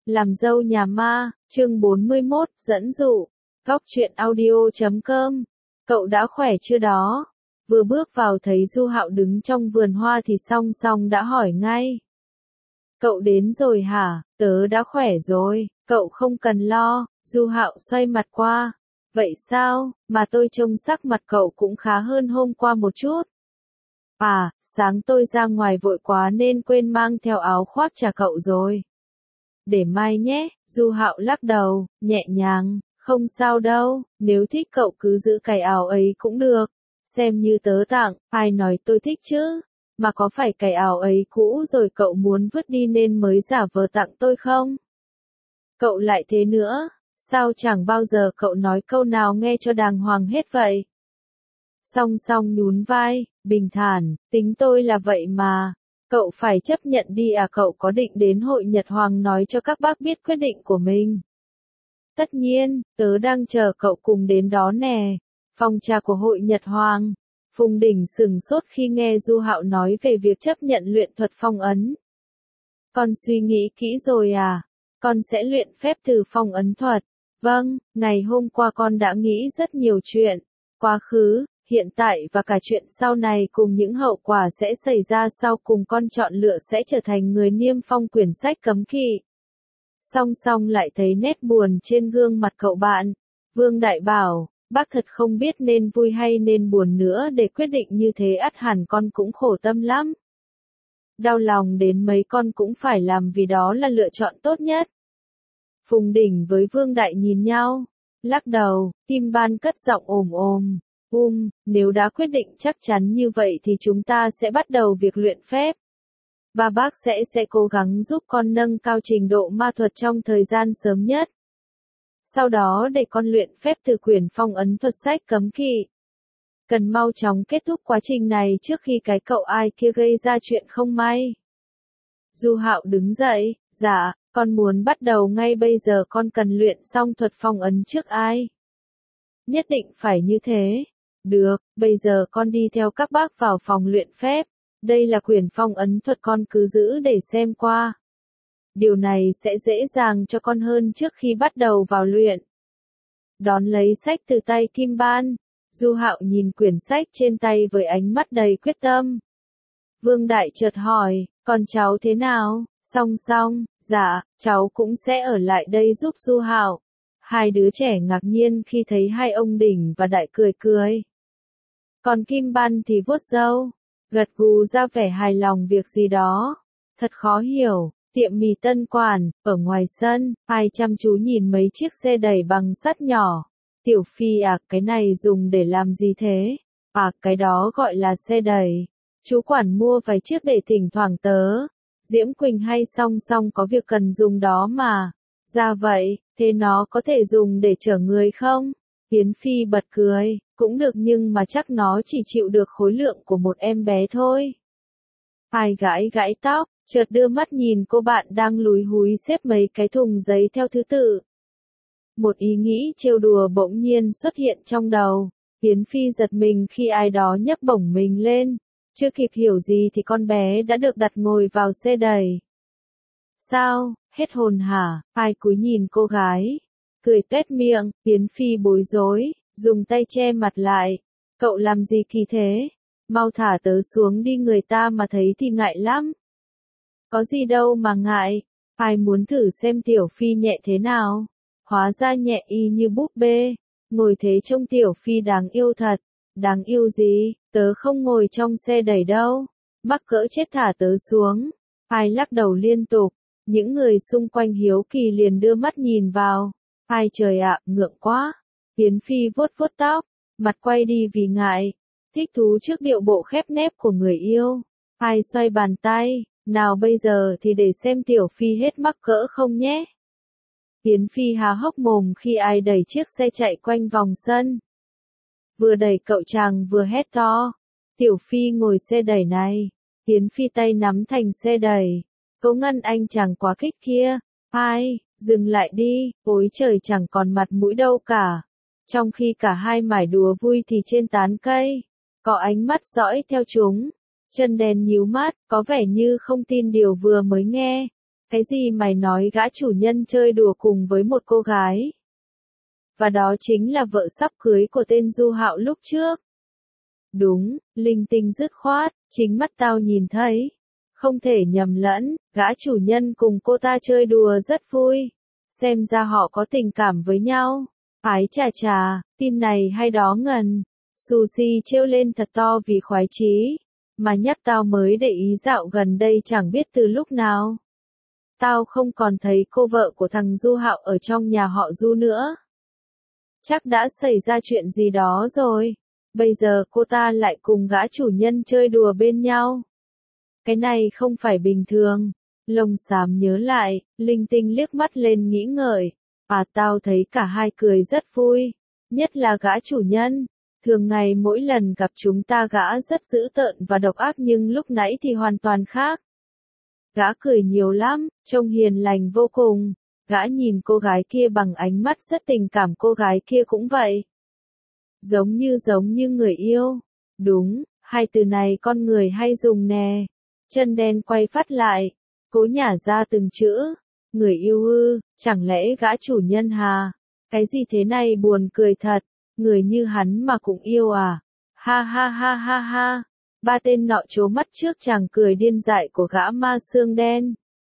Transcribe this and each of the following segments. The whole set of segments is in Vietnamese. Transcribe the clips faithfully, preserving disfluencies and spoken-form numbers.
Làm dâu nhà ma, chương bốn mươi mốt, dẫn dụ. Góc truyện audio chấm com. Cậu đã khỏe chưa đó? Vừa bước vào thấy Du Hạo đứng trong vườn hoa thì Song Song đã hỏi ngay. Cậu đến rồi hả? Tớ đã khỏe rồi, cậu không cần lo. Du Hạo xoay mặt qua. Vậy sao, mà tôi trông sắc mặt cậu cũng khá hơn hôm qua một chút. À, sáng tôi ra ngoài vội quá nên quên mang theo áo khoác trả cậu rồi. Để mai nhé, Du Hạo lắc đầu, nhẹ nhàng, không sao đâu, nếu thích cậu cứ giữ cái áo ấy cũng được, xem như tớ tặng, ai nói tôi thích chứ, mà có phải cái áo ấy cũ rồi cậu muốn vứt đi nên mới giả vờ tặng tôi không? Cậu lại thế nữa, sao chẳng bao giờ cậu nói câu nào nghe cho đàng hoàng hết vậy? Song Song nhún vai, bình thản, tính tôi là vậy mà. Cậu phải chấp nhận đi à, cậu có định đến hội Nhật Hoàng nói cho các bác biết quyết định của mình? Tất nhiên, tớ đang chờ cậu cùng đến đó nè. Phòng trà của hội Nhật Hoàng. Phùng Đình sửng sốt khi nghe Du Hạo nói về việc chấp nhận luyện thuật phong ấn. Con suy nghĩ kỹ rồi à? Con sẽ luyện phép từ phong ấn thuật. Vâng, ngày hôm qua con đã nghĩ rất nhiều chuyện. Quá khứ, hiện tại và cả chuyện sau này cùng những hậu quả sẽ xảy ra sau cùng con chọn lựa sẽ trở thành người niêm phong quyển sách cấm kỵ. Song Song lại thấy nét buồn trên gương mặt cậu bạn. Vương Đại bảo, bác thật không biết nên vui hay nên buồn nữa để quyết định như thế, ắt hẳn con cũng khổ tâm lắm. Đau lòng đến mấy con cũng phải làm vì đó là lựa chọn tốt nhất. Phùng Đình với Vương Đại nhìn nhau, lắc đầu, Kim Ban cất giọng ồm ồm. Um, nếu đã quyết định chắc chắn như vậy thì chúng ta sẽ bắt đầu việc luyện phép. Ba bác sẽ sẽ cố gắng giúp con nâng cao trình độ ma thuật trong thời gian sớm nhất. Sau đó để con luyện phép từ quyển phong ấn thuật sách cấm kỵ. Cần mau chóng kết thúc quá trình này trước khi cái cậu ai kia gây ra chuyện không may. Du Hạo đứng dậy, dạ, con muốn bắt đầu ngay bây giờ, con cần luyện xong thuật phong ấn trước ai. Nhất định phải như thế. Được, bây giờ con đi theo các bác vào phòng luyện phép. Đây là quyển phong ấn thuật, con cứ giữ để xem qua. Điều này sẽ dễ dàng cho con hơn trước khi bắt đầu vào luyện. Đón lấy sách từ tay Kim Ban, Du Hạo nhìn quyển sách trên tay với ánh mắt đầy quyết tâm. Vương Đại chợt hỏi, con cháu thế nào? Song Song, dạ, cháu cũng sẽ ở lại đây giúp Du Hạo. Hai đứa trẻ ngạc nhiên khi thấy hai ông Đình và Đại cười cười. Còn Kim Ban thì vuốt râu, gật gù ra vẻ hài lòng việc gì đó. Thật khó hiểu, tiệm mì Tân Quản, ở ngoài sân, ai chăm chú nhìn mấy chiếc xe đẩy bằng sắt nhỏ. Tiểu Phi à, cái này dùng để làm gì thế? À, cái đó gọi là xe đẩy. Chú Quản mua vài chiếc để thỉnh thoảng tớ, Diễm Quỳnh hay Song Song có việc cần dùng đó mà. Ra vậy, thế nó có thể dùng để chở người không? Yến Phi bật cười, cũng được nhưng mà chắc nó chỉ chịu được khối lượng của một em bé thôi. Ai gãi gãi tóc, chợt đưa mắt nhìn cô bạn đang lúi húi xếp mấy cái thùng giấy theo thứ tự. Một ý nghĩ trêu đùa bỗng nhiên xuất hiện trong đầu. Yến Phi giật mình khi ai đó nhấc bổng mình lên. Chưa kịp hiểu gì thì con bé đã được đặt ngồi vào xe đẩy. Sao, hết hồn hả? Ai cúi nhìn cô gái. Cười tuét miệng, Yến Phi bối rối, dùng tay che mặt lại. Cậu làm gì kỳ thế? Mau thả tớ xuống đi, người ta mà thấy thì ngại lắm. Có gì đâu mà ngại. Ai muốn thử xem Tiểu Phi nhẹ thế nào? Hóa ra nhẹ y như búp bê. Ngồi thế trông Tiểu Phi đáng yêu thật. Đáng yêu gì? Tớ không ngồi trong xe đẩy đâu. Mắc cỡ chết, thả tớ xuống. Ai lắc đầu liên tục. Những người xung quanh hiếu kỳ liền đưa mắt nhìn vào. Ai trời ạ, ngượng quá. Yến Phi vuốt vuốt tóc, mặt quay đi vì ngại. Thích thú trước điệu bộ khép nép của người yêu. Ai xoay bàn tay, nào bây giờ thì để xem Tiểu Phi hết mắc cỡ không nhé. Yến Phi há hốc mồm khi ai đẩy chiếc xe chạy quanh vòng sân. Vừa đẩy cậu chàng vừa hét to. Tiểu Phi ngồi xe đẩy này. Yến Phi tay nắm thành xe đẩy. Cố ngăn anh chàng quá khích kia. Ai, dừng lại đi, ôi trời, chẳng còn mặt mũi đâu cả. Trong khi cả hai mải đùa vui thì trên tán cây, có ánh mắt dõi theo chúng. Chân đen nhíu mắt, có vẻ như không tin điều vừa mới nghe. Cái gì mày nói gã chủ nhân chơi đùa cùng với một cô gái? Và đó chính là vợ sắp cưới của tên Du Hạo lúc trước. Đúng, linh tinh dứt khoát, chính mắt tao nhìn thấy. Không thể nhầm lẫn, gã chủ nhân cùng cô ta chơi đùa rất vui. Xem ra họ có tình cảm với nhau. Ái chà chà, tin này hay đó ngần. Sushi trêu lên thật to vì khoái chí. Mà nhắc tao mới để ý dạo gần đây chẳng biết từ lúc nào. Tao không còn thấy cô vợ của thằng Du Hạo ở trong nhà họ Du nữa. Chắc đã xảy ra chuyện gì đó rồi. Bây giờ cô ta lại cùng gã chủ nhân chơi đùa bên nhau. Cái này không phải bình thường. Lông xám nhớ lại, linh tinh liếc mắt lên nghĩ ngợi. À tao thấy cả hai cười rất vui. Nhất là gã chủ nhân. Thường ngày mỗi lần gặp chúng ta gã rất dữ tợn và độc ác nhưng lúc nãy thì hoàn toàn khác. Gã cười nhiều lắm, trông hiền lành vô cùng. Gã nhìn cô gái kia bằng ánh mắt rất tình cảm, cô gái kia cũng vậy. Giống như giống như người yêu. Đúng, hai từ này con người hay dùng nè. Chân đen quay phát lại. Cố nhả ra từng chữ. Người yêu ư, chẳng lẽ gã chủ nhân hà? Cái gì thế này buồn cười thật. Người như hắn mà cũng yêu à? Ha ha ha ha ha. Ba tên nọ trố mắt trước chàng cười điên dại của gã ma xương đen.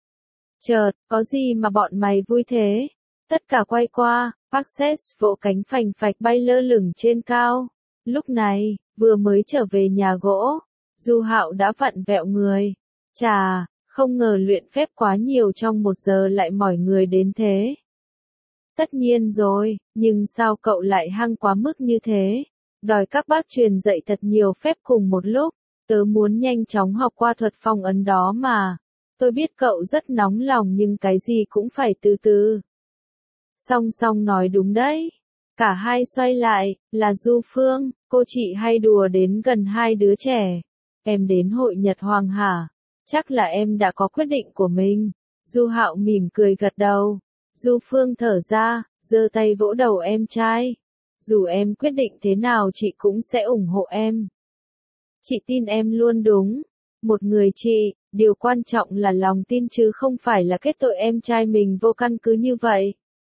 Chợt, có gì mà bọn mày vui thế? Tất cả quay qua, Access vỗ cánh phành phạch bay lơ lửng trên cao. Lúc này, vừa mới trở về nhà gỗ, Du Hạo đã vặn vẹo người. Chà, không ngờ luyện phép quá nhiều trong một giờ lại mỏi người đến thế. Tất nhiên rồi, nhưng sao cậu lại hăng quá mức như thế? Đòi các bác truyền dạy thật nhiều phép cùng một lúc. Tớ muốn nhanh chóng học qua thuật phong ấn đó mà. Tôi biết cậu rất nóng lòng nhưng cái gì cũng phải từ từ. Song song nói đúng đấy. Cả hai xoay lại, là Du Phương, cô chị hay đùa đến gần hai đứa trẻ. Em đến hội Nhật Hoàng hả? Chắc là em đã có quyết định của mình. Du Hạo mỉm cười gật đầu. Du Phương thở ra, giơ tay vỗ đầu em trai. Dù em quyết định thế nào chị cũng sẽ ủng hộ em. Chị tin em luôn đúng. Một người chị, điều quan trọng là lòng tin chứ không phải là kết tội em trai mình vô căn cứ như vậy.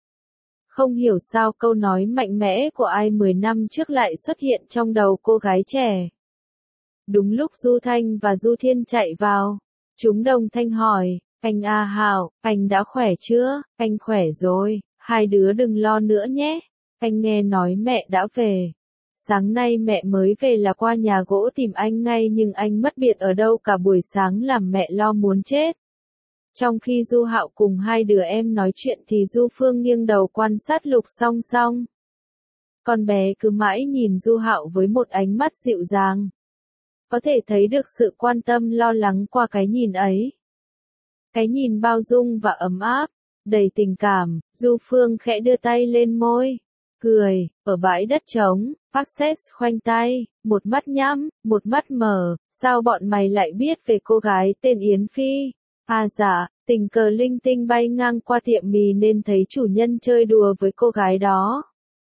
Không hiểu sao câu nói mạnh mẽ của ai mười năm trước lại xuất hiện trong đầu cô gái trẻ. Đúng lúc Du Thanh và Du Thiên chạy vào, chúng đồng thanh hỏi, anh A Hạo, anh đã khỏe chưa? Anh khỏe rồi, hai đứa đừng lo nữa nhé. Anh nghe nói mẹ đã về. Sáng nay mẹ mới về là qua nhà gỗ tìm anh ngay nhưng anh mất biệt ở đâu cả buổi sáng làm mẹ lo muốn chết. Trong khi Du Hạo cùng hai đứa em nói chuyện thì Du Phương nghiêng đầu quan sát Lục Song Song. Con bé cứ mãi nhìn Du Hạo với một ánh mắt dịu dàng. Có thể thấy được sự quan tâm lo lắng qua cái nhìn ấy. Cái nhìn bao dung và ấm áp, đầy tình cảm. Du Phương khẽ đưa tay lên môi. Cười, ở bãi đất trống, Access khoanh tay, một mắt nhắm, một mắt mở, sao bọn mày lại biết về cô gái tên Yến Phi? À dạ, tình cờ linh tinh bay ngang qua tiệm mì nên thấy chủ nhân chơi đùa với cô gái đó.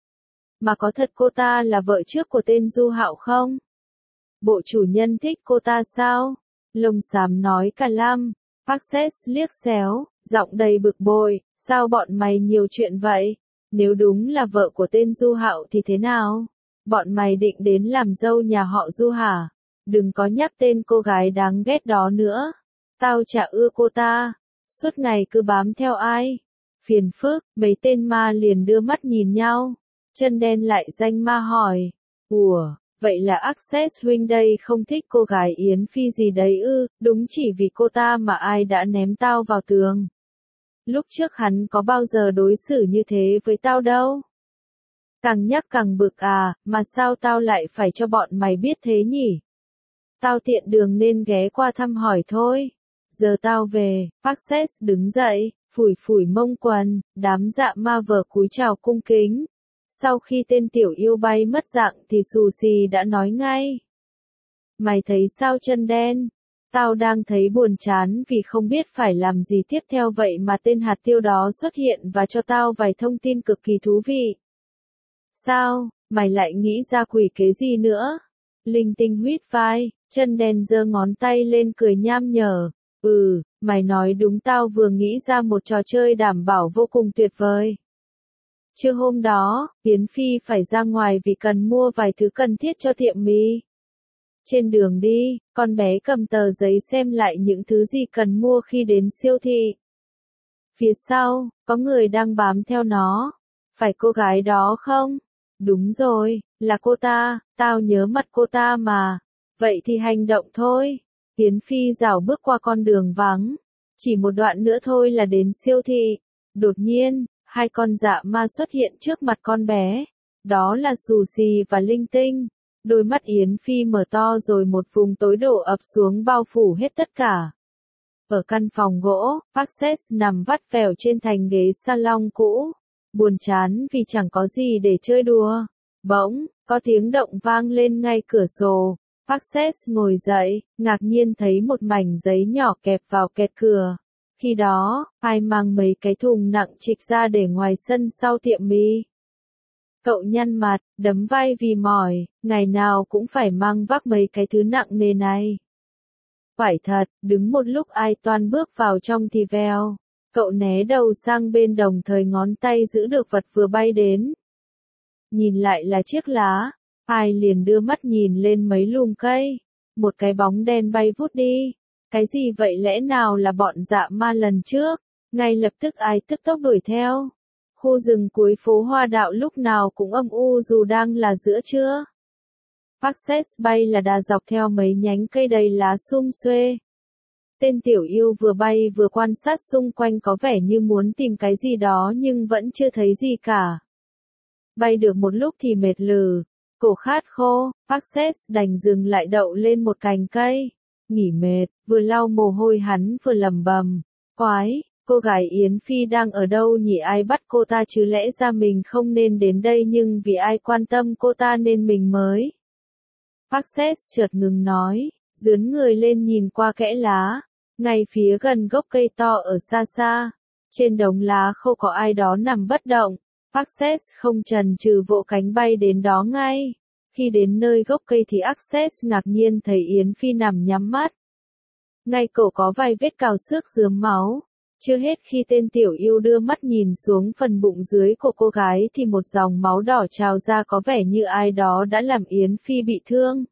Mà có thật cô ta là vợ trước của tên Du Hạo không? Bộ chủ nhân thích cô ta sao? Lông xám nói cả lăm. Access liếc xéo, giọng đầy bực bội, sao bọn mày nhiều chuyện vậy? Nếu đúng là vợ của tên Du Hạo thì thế nào? Bọn mày định đến làm dâu nhà họ Du hả? Đừng có nhắc tên cô gái đáng ghét đó nữa. Tao chả ưa cô ta. Suốt ngày cứ bám theo ai. Phiền phức, mấy tên ma liền đưa mắt nhìn nhau. Chân đen lại danh ma hỏi. Ủa, vậy là Access huynh đây không thích cô gái Yến Phi gì đấy ư? Đúng chỉ vì cô ta mà ai đã ném tao vào tường. Lúc trước hắn có bao giờ đối xử như thế với tao đâu. Càng nhắc càng bực à, mà sao tao lại phải cho bọn mày biết thế nhỉ? Tao tiện đường nên ghé qua thăm hỏi thôi. Giờ tao về, Access đứng dậy, phủi phủi mông quần, đám dạ ma vờ cúi chào cung kính. Sau khi tên tiểu yêu bay mất dạng thì Sushi đã nói ngay. Mày thấy sao chân đen? Tao đang thấy buồn chán vì không biết phải làm gì tiếp theo vậy mà tên hạt tiêu đó xuất hiện và cho tao vài thông tin cực kỳ thú vị. Sao, mày lại nghĩ ra quỷ kế gì nữa? Linh tinh huýt vai, chân đen giơ ngón tay lên cười nham nhở. Ừ, Mày nói đúng, tao vừa nghĩ ra một trò chơi đảm bảo vô cùng tuyệt vời. Trưa hôm đó, Yến Phi phải ra ngoài vì cần mua vài thứ cần thiết cho tiệm mì. Trên đường đi, con bé cầm tờ giấy xem lại những thứ gì cần mua khi đến siêu thị. Phía sau, có người đang bám theo nó. Phải cô gái đó không? Đúng rồi, là cô ta, tao nhớ mặt cô ta mà. Vậy thì hành động thôi. Yến Phi rảo bước qua con đường vắng. Chỉ một đoạn nữa thôi là đến siêu thị. Đột nhiên, hai con dạ ma xuất hiện trước mặt con bé. Đó là Xù Xì và Linh Tinh. Đôi mắt Yến Phi mở to rồi một vùng tối đổ ập xuống bao phủ hết tất cả. Ở căn phòng gỗ, Access nằm vắt vẻo trên thành ghế salon cũ. Buồn chán vì chẳng có gì để chơi đùa. Bỗng, có tiếng động vang lên ngay cửa sổ. Access ngồi dậy, ngạc nhiên thấy một mảnh giấy nhỏ kẹp vào kẹt cửa. Khi đó, ai mang mấy cái thùng nặng trịch ra để ngoài sân sau tiệm mì. Cậu nhăn mặt, đấm vai vì mỏi, ngày nào cũng phải mang vác mấy cái thứ nặng nề này. Phải thật, đứng một lúc ai toan bước vào trong thì vèo. Cậu né đầu sang bên đồng thời ngón tay giữ được vật vừa bay đến. Nhìn lại là chiếc lá, ai liền đưa mắt nhìn lên mấy lùm cây. Một cái bóng đen bay vút đi. Cái gì vậy, lẽ nào là bọn dạ ma lần trước? Ngay lập tức ai tức tốc đuổi theo. Khu rừng cuối phố Hoa Đạo lúc nào cũng âm u dù đang là giữa trưa. Access bay là đà dọc theo mấy nhánh cây đầy lá sum xuê. Tên tiểu yêu vừa bay vừa quan sát xung quanh có vẻ như muốn tìm cái gì đó nhưng vẫn chưa thấy gì cả. Bay được một lúc thì mệt lử, cổ khát khô, Access đành dừng lại đậu lên một cành cây. Nghỉ mệt, vừa lau mồ hôi hắn vừa lầm bầm. Quái, cô gái Yến Phi đang ở đâu nhỉ, ai bắt cô ta chứ, lẽ ra mình không nên đến đây nhưng vì ai quan tâm cô ta nên mình mới. Access chợt ngừng nói, dướn người lên nhìn qua kẽ lá. Ngay phía gần gốc cây to ở xa xa, trên đống lá khô có ai đó nằm bất động. Access không chần chừ vỗ cánh bay đến đó ngay. Khi đến nơi gốc cây thì Access ngạc nhiên thấy Yến Phi nằm nhắm mắt. Ngay cổ có vài vết cào xước rướm máu. Chưa hết khi tên tiểu yêu đưa mắt nhìn xuống phần bụng dưới của cô gái thì một dòng máu đỏ trào ra, có vẻ như ai đó đã làm Yến Phi bị thương.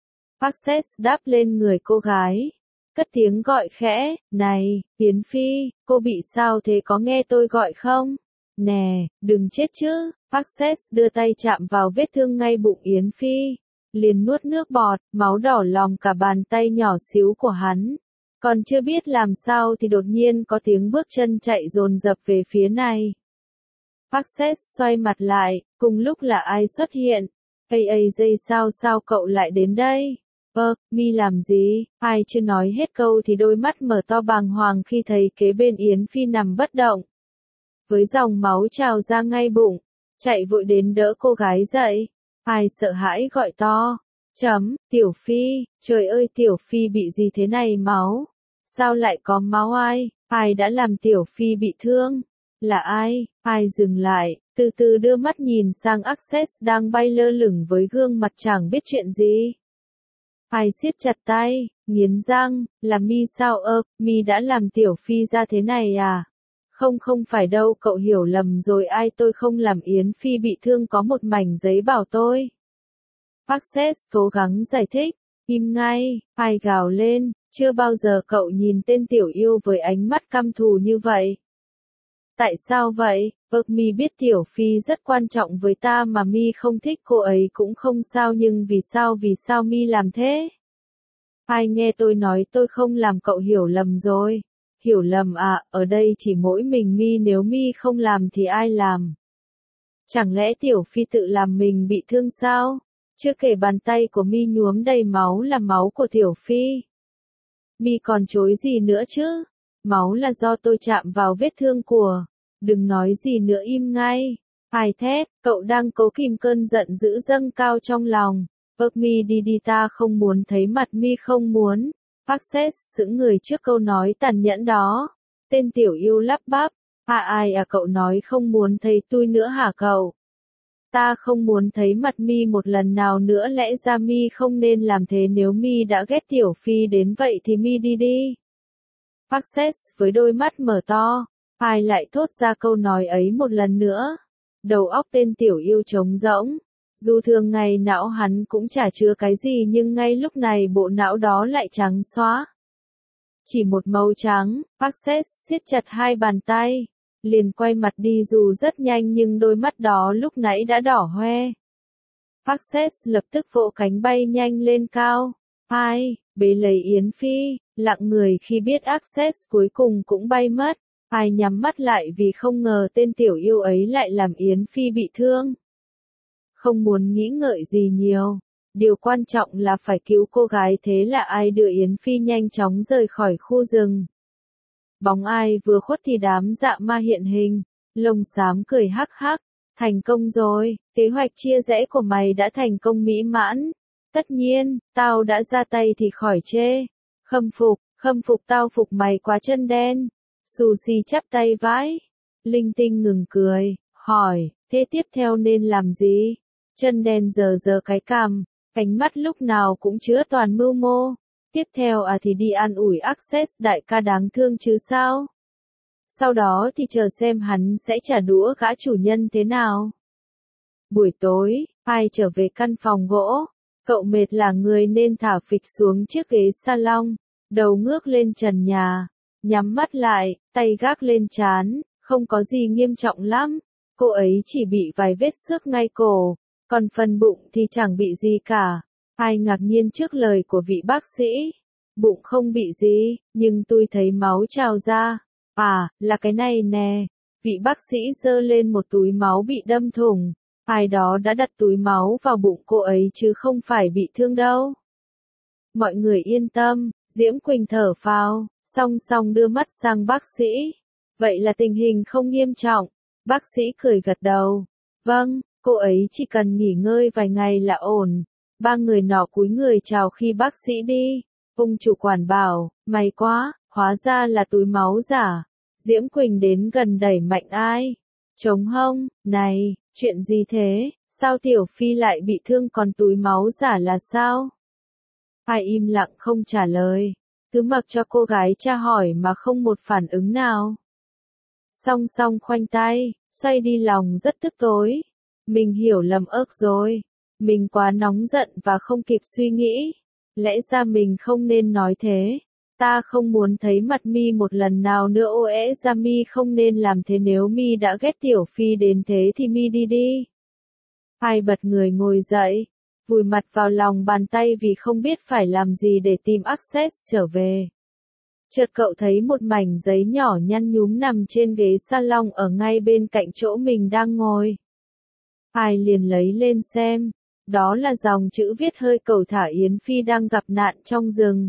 Access đáp lên người cô gái. Cất tiếng gọi khẽ, này, Yến Phi, cô bị sao thế, có nghe tôi gọi không? Nè, đừng chết chứ. Access đưa tay chạm vào vết thương ngay bụng Yến Phi. Liền nuốt nước bọt, máu đỏ lòm cả bàn tay nhỏ xíu của hắn. Còn chưa biết làm sao thì đột nhiên có tiếng bước chân chạy dồn dập về phía này. Access xoay mặt lại, cùng lúc là ai xuất hiện. Ây ây dây, sao sao cậu lại đến đây? Ơ, mi làm gì? Ai chưa nói hết câu thì đôi mắt mở to bàng hoàng khi thấy kế bên Yến Phi nằm bất động. Với dòng máu trào ra ngay bụng, chạy vội đến đỡ cô gái dậy. Ai sợ hãi gọi to. Chấm, Tiểu Phi, trời ơi Tiểu Phi bị gì thế này, máu? Sao lại có máu? Ai? Ai đã làm Tiểu Phi bị thương? Là ai? Ai dừng lại, từ từ đưa mắt nhìn sang Access đang bay lơ lửng với gương mặt chẳng biết chuyện gì. Ai siết chặt tay, nghiến răng, là mi sao? Ơ, mi đã làm Tiểu Phi ra thế này à? Không không phải đâu, cậu hiểu lầm rồi, ai, tôi không làm Yến Phi bị thương, có một mảnh giấy bảo tôi. Access cố gắng giải thích, im ngay, ai gào lên, chưa bao giờ cậu nhìn tên tiểu yêu với ánh mắt căm thù như vậy. Tại sao vậy? Ơ, mi biết Tiểu Phi rất quan trọng với ta mà mi không thích cô ấy cũng không sao, nhưng vì sao vì sao mi làm thế? Ai, nghe tôi nói tôi không làm, cậu hiểu lầm rồi. Hiểu lầm à, ở đây chỉ mỗi mình mi, nếu mi không làm thì ai làm? Chẳng lẽ Tiểu Phi tự làm mình bị thương sao? Chưa kể bàn tay của mi nhuốm đầy máu là máu của Tiểu Phi. Mi còn chối gì nữa chứ? Máu là do tôi chạm vào vết thương của. Đừng nói gì nữa, im ngay. Ai thét, cậu đang cố kìm cơn giận dữ dâng cao trong lòng. Ơ, mi đi đi, ta không muốn thấy mặt mi, không muốn. Access sững người trước câu nói tàn nhẫn đó. Tên tiểu yêu lắp bắp. À, ai à, cậu nói không muốn thấy tôi nữa hả cậu? Ta không muốn thấy mặt mi một lần nào nữa, lẽ ra mi không nên làm thế, nếu mi đã ghét Tiểu Phi đến vậy thì mi đi đi. Access với đôi mắt mở to, ai lại thốt ra câu nói ấy một lần nữa. Đầu óc tên tiểu yêu trống rỗng. Dù thường ngày não hắn cũng chả chứa cái gì nhưng ngay lúc này bộ não đó lại trắng xóa. Chỉ một màu trắng, Access siết chặt hai bàn tay, liền quay mặt đi dù rất nhanh nhưng đôi mắt đó lúc nãy đã đỏ hoe. Access lập tức vỗ cánh bay nhanh lên cao. Ai, bế lấy Yến Phi, lặng người khi biết Access cuối cùng cũng bay mất. Ai nhắm mắt lại vì không ngờ tên tiểu yêu ấy lại làm Yến Phi bị thương. Không muốn nghĩ ngợi gì nhiều. Điều quan trọng là phải cứu cô gái, thế là ai đưa Yến Phi nhanh chóng rời khỏi khu rừng. Bóng ai vừa khuất thì đám dạ ma hiện hình, lông xám cười hắc hắc. Thành công rồi, kế hoạch chia rẽ của mày đã thành công mỹ mãn. Tất nhiên, tao đã ra tay thì khỏi chê. Khâm phục, khâm phục tao phục mày quá chân đen. Sushi chắp tay vái. Linh Tinh ngừng cười, hỏi, thế tiếp theo nên làm gì? Chân đen giờ giờ cái cằm, ánh mắt lúc nào cũng chứa toàn mưu mô. Tiếp theo à thì đi an ủi Access đại ca đáng thương chứ sao? Sau đó thì chờ xem hắn sẽ trả đũa gã chủ nhân thế nào. Buổi tối, ai trở về căn phòng gỗ. Cậu mệt là người nên thả phịch xuống chiếc ghế salon, đầu ngước lên trần nhà, nhắm mắt lại, tay gác lên trán, không có gì nghiêm trọng lắm. Cô ấy chỉ bị vài vết xước ngay cổ, còn phần bụng thì chẳng bị gì cả. Ai ngạc nhiên trước lời của vị bác sĩ. Bụng không bị gì, nhưng tôi thấy máu trào ra. À, là cái này nè. Vị bác sĩ giơ lên một túi máu bị đâm thủng. Ai đó đã đặt túi máu vào bụng cô ấy chứ không phải bị thương đâu. Mọi người yên tâm, Diễm Quỳnh thở phào, song song đưa mắt sang bác sĩ. Vậy là tình hình không nghiêm trọng. Bác sĩ cười gật đầu. Vâng, cô ấy chỉ cần nghỉ ngơi vài ngày là ổn. Ba người nọ cúi người chào khi bác sĩ đi. Ông chủ quản bảo, may quá, hóa ra là túi máu giả. Diễm Quỳnh đến gần đẩy mạnh ai. Trống hông, này, chuyện gì thế, sao Tiểu Phi lại bị thương còn túi máu giả là sao? Ai im lặng không trả lời, cứ mặc cho cô gái tra hỏi mà không một phản ứng nào. Song song khoanh tay, xoay đi lòng rất tức tối. Mình hiểu lầm ớt rồi, mình quá nóng giận và không kịp suy nghĩ. Lẽ ra mình không nên nói thế. Ta không muốn thấy mặt mi một lần nào nữa. Ô ẽ ra mi không nên làm thế, nếu mi đã ghét Tiểu Phi đến thế thì mi đi đi. Ai bật người ngồi dậy, vùi mặt vào lòng bàn tay vì không biết phải làm gì để tìm Access trở về. Chợt cậu thấy một mảnh giấy nhỏ nhăn nhúm nằm trên ghế salon ở ngay bên cạnh chỗ mình đang ngồi. Ai liền lấy lên xem, đó là dòng chữ viết hơi cầu thả Yến Phi đang gặp nạn trong rừng.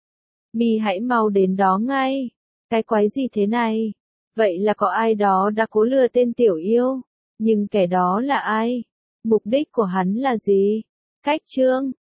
Mi hãy mau đến đó ngay. Cái quái gì thế này? Vậy là có ai đó đã cố lừa tên tiểu yêu. Nhưng kẻ đó là ai? Mục đích của hắn là gì? Cách chương